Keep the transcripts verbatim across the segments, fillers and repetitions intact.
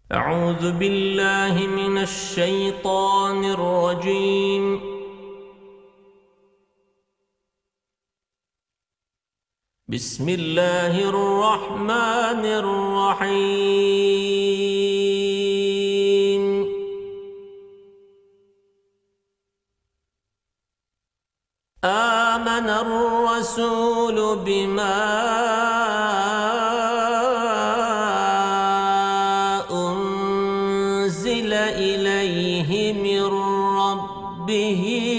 أعوذ بالله من الشيطان الرجيم. بسم الله الرحمن الرحيم. آمن الرسول بما أنزل إليه من ربه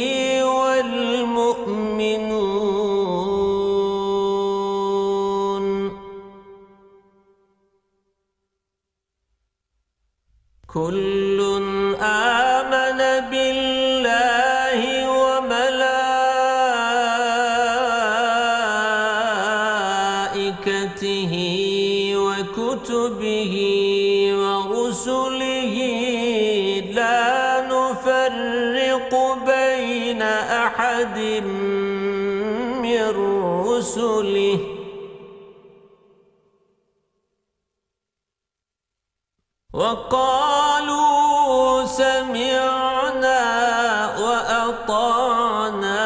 والمؤمنون كل آمن بالله وملائكته وكتبه ورسله لا نفرق بين أحد من رسله وقالوا سمعنا وأطعنا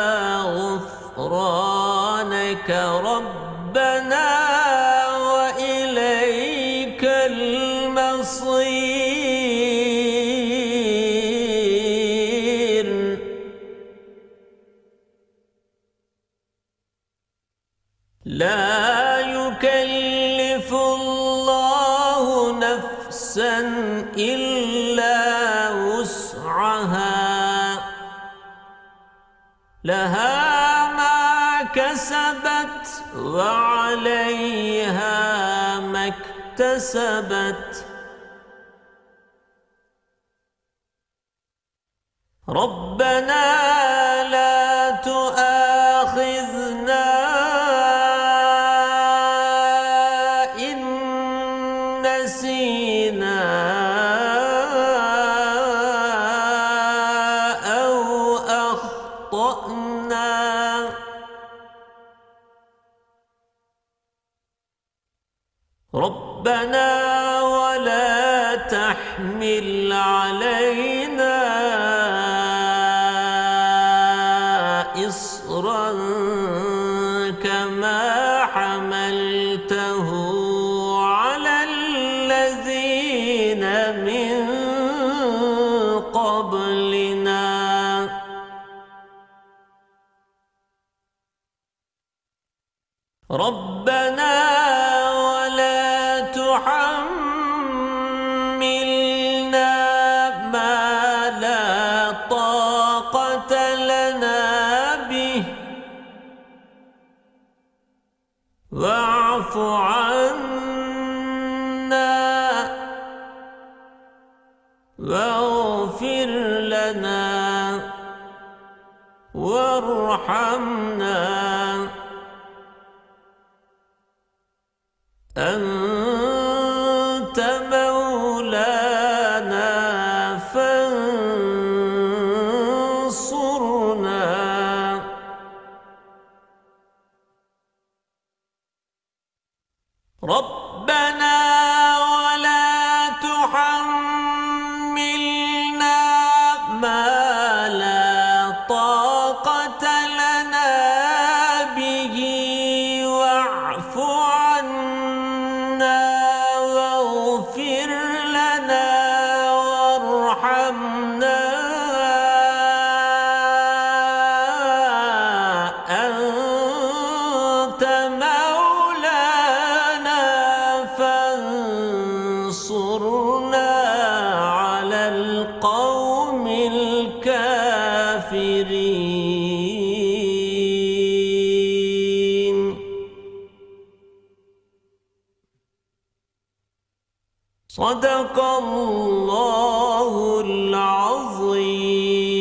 غفرانك ربنا وإليك المصير. لا يكلف الله نفسا إلا وسعها لها ما كسبت وعليها ما اكتسبت. ربنا لا تؤاخذنا إن نسينا أو أخطأنا. ربنا ولا تحمل علينا إصرا كما حملته على الذين من قبلنا. ربنا ولا تحملنا ما لا طاقة لنا به واعف عنا واغفر لنا وارحمنا أنت مولانا فانصرنا. ربنا ولا تحملنا ما لا طاقة لنا به واعف عنا واغفر لنا وارحمنا أنت مولانا فانصرنا على القوم الكافرين. صدق الله العظيم.